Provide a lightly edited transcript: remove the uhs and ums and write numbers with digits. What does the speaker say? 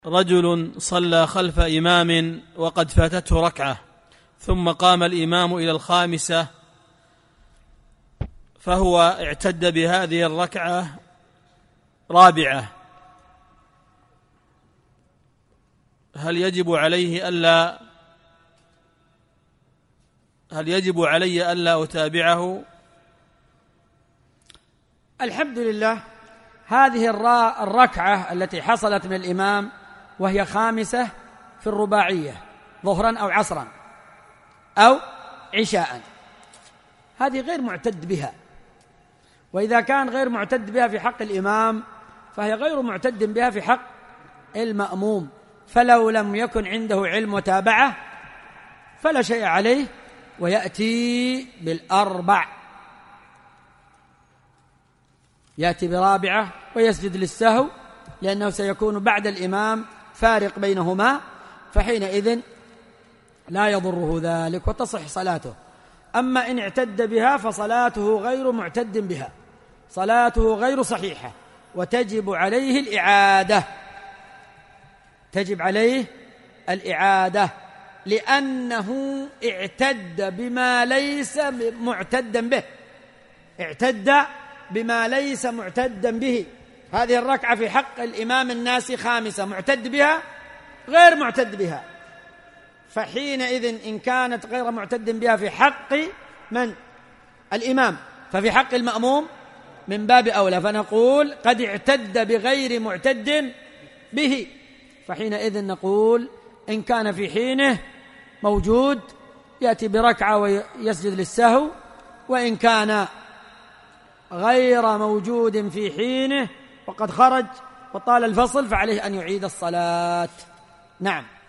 رجل صلى خلف إمام وقد فاتته ركعة، ثم قام الإمام إلى الخامسة، فهو اعتد بهذه الركعة رابعة، هل يجب علي ألا أتابعه؟ الحمد لله. هذه الركعة التي حصلت من الإمام وهي خامسة في الرباعية ظهرا أو عصرا أو عشاء، هذه غير معتد بها، وإذا كان غير معتد بها في حق الإمام فهي غير معتد بها في حق المأموم، فلو لم يكن عنده علم وتابعه فلا شيء عليه ويأتي بالأربع، يأتي برابعة ويسجد للسهو، لأنه سيكون بعد الإمام فارق بينهما، فحينئذ لا يضره ذلك وتصح صلاته. أما إن اعتد بها فصلاته غير معتد بها، صلاته غير صحيحة، وتجب عليه الإعادة، تجب عليه الإعادة، لأنه اعتد بما ليس معتدا به، اعتد بما ليس معتدا به. هذه الركعة في حق الإمام الناس خامسة، معتد بها غير معتد بها، فحينئذ إن كانت غير معتد بها في حق من؟ الإمام، ففي حق المأموم من باب أولى، فنقول قد اعتد بغير معتد به، فحينئذ نقول إن كان في حينه موجود يأتي بركعة ويسجد للسهو، وإن كان غير موجود في حينه وقد خرج وطال الفصل فعليه أن يعيد الصلاة. نعم.